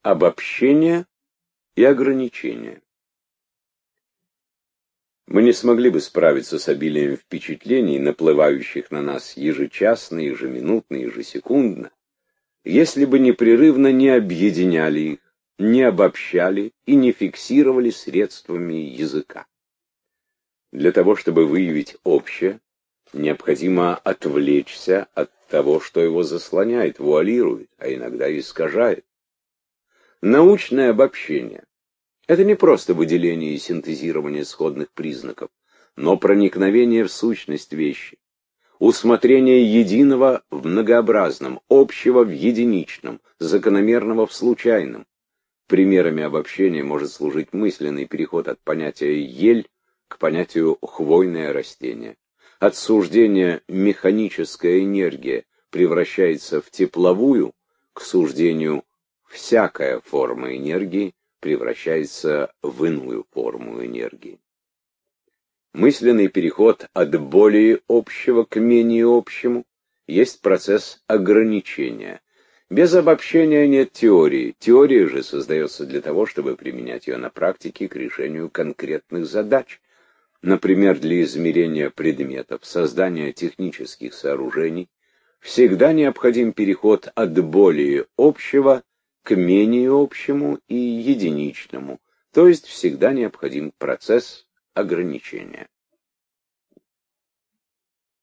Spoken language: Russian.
обобщение и ограничение. Мы не смогли бы справиться с обилием впечатлений, наплывающих на нас ежечасно, ежеминутно, ежесекундно, если бы непрерывно не объединяли их, не обобщали и не фиксировали средствами языка. Для того, чтобы выявить общее, необходимо отвлечься от того, что его заслоняет, вуалирует, а иногда искажает. Научное обобщение — это не просто выделение и синтезирование сходных признаков, но проникновение в сущность вещи, усмотрение единого в многообразном, общего в единичном, закономерного в случайном. Примерами обобщения может служить мысленный переход от понятия «ель» к понятию «хвойное растение». От суждения «механическая энергия» превращается в тепловую, к суждению «всякая форма энергии» превращается в иную форму энергии. Мысленный переход от более общего к менее общему есть процесс ограничения. Без обобщения нет теории. Теория же создается для того, чтобы применять ее на практике к решению конкретных задач. Например, для измерения предметов, создания технических сооружений, всегда необходим переход от более общего к менее общему и единичному, то есть всегда необходим процесс ограничения.